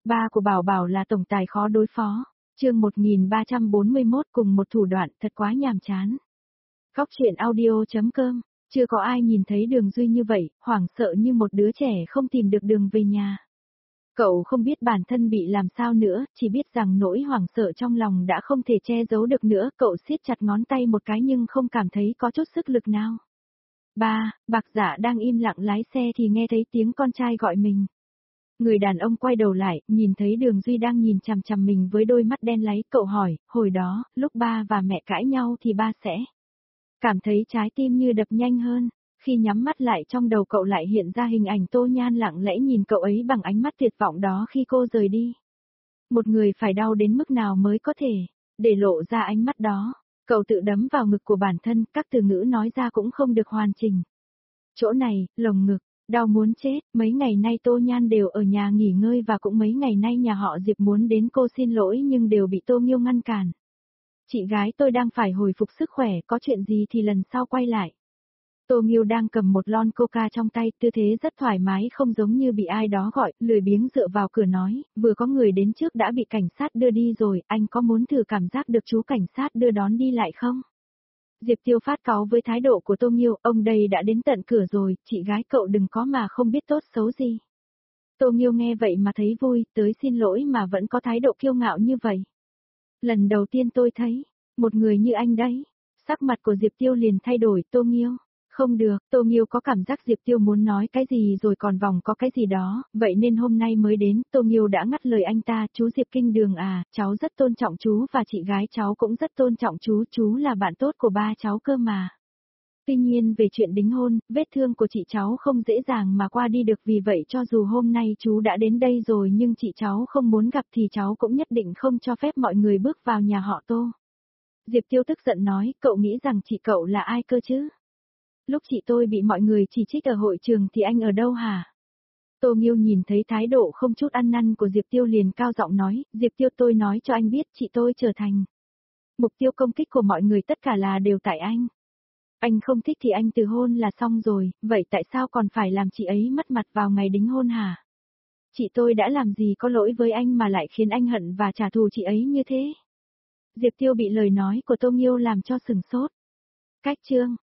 Ba của Bảo Bảo là tổng tài khó đối phó. Chương 1341 cùng một thủ đoạn thật quá nhàm chán. Góc truyện audio.com. Chưa có ai nhìn thấy Đường Duy như vậy, hoảng sợ như một đứa trẻ không tìm được đường về nhà. Cậu không biết bản thân bị làm sao nữa, chỉ biết rằng nỗi hoảng sợ trong lòng đã không thể che giấu được nữa. Cậu siết chặt ngón tay một cái nhưng không cảm thấy có chút sức lực nào. Ba, Bạc Dạ đang im lặng lái xe thì nghe thấy tiếng con trai gọi mình. Người đàn ông quay đầu lại, nhìn thấy Đường Duy đang nhìn chằm chằm mình với đôi mắt đen láy. Cậu hỏi, hồi đó, lúc ba và mẹ cãi nhau thì ba sẽ cảm thấy trái tim như đập nhanh hơn. Khi nhắm mắt lại trong đầu cậu lại hiện ra hình ảnh Tô Nhan lặng lẽ nhìn cậu ấy bằng ánh mắt tuyệt vọng đó khi cô rời đi. Một người phải đau đến mức nào mới có thể để lộ ra ánh mắt đó. Cậu tự đấm vào ngực của bản thân, các từ ngữ nói ra cũng không được hoàn chỉnh. Chỗ này, lồng ngực, đau muốn chết. Mấy ngày nay Tô Nhan đều ở nhà nghỉ ngơi và cũng mấy ngày nay nhà họ Diệp muốn đến cô xin lỗi nhưng đều bị Tô Nghiêu ngăn cản. Chị gái tôi đang phải hồi phục sức khỏe, có chuyện gì thì lần sau quay lại. Tô Nghiêu đang cầm một lon coca trong tay, tư thế rất thoải mái không giống như bị ai đó gọi, lười biếng dựa vào cửa nói, vừa có người đến trước đã bị cảnh sát đưa đi rồi, anh có muốn thử cảm giác được chú cảnh sát đưa đón đi lại không? Diệp Tiêu phát cáu với thái độ của Tô Nghiêu, ông đây đã đến tận cửa rồi, chị gái cậu đừng có mà không biết tốt xấu gì. Tô Nghiêu nghe vậy mà thấy vui, tới xin lỗi mà vẫn có thái độ kiêu ngạo như vậy. Lần đầu tiên tôi thấy, một người như anh đấy. Sắc mặt của Diệp Tiêu liền thay đổi. Tô Nghiêu. Không được, Tô Nghiêu có cảm giác Diệp Tiêu muốn nói cái gì rồi còn vòng có cái gì đó, vậy nên hôm nay mới đến. Tô Nghiêu đã ngắt lời anh ta, chú Diệp Kinh Đường à, cháu rất tôn trọng chú và chị gái cháu cũng rất tôn trọng chú là bạn tốt của ba cháu cơ mà. Tuy nhiên về chuyện đính hôn, vết thương của chị cháu không dễ dàng mà qua đi được, vì vậy cho dù hôm nay chú đã đến đây rồi nhưng chị cháu không muốn gặp thì cháu cũng nhất định không cho phép mọi người bước vào nhà họ Tô. Diệp Tiêu tức giận nói, cậu nghĩ rằng chị cậu là ai cơ chứ? Lúc chị tôi bị mọi người chỉ trích ở hội trường thì anh ở đâu hả? Tô Nghiêu nhìn thấy thái độ không chút ăn năn của Diệp Tiêu liền cao giọng nói, Diệp Tiêu tôi nói cho anh biết chị tôi trở thành mục tiêu công kích của mọi người, tất cả là đều tại anh. Anh không thích thì anh từ hôn là xong rồi, vậy tại sao còn phải làm chị ấy mất mặt vào ngày đính hôn hả? Chị tôi đã làm gì có lỗi với anh mà lại khiến anh hận và trả thù chị ấy như thế? Diệp Tiêu bị lời nói của Tô Nghiêu làm cho sừng sốt. Cách chương.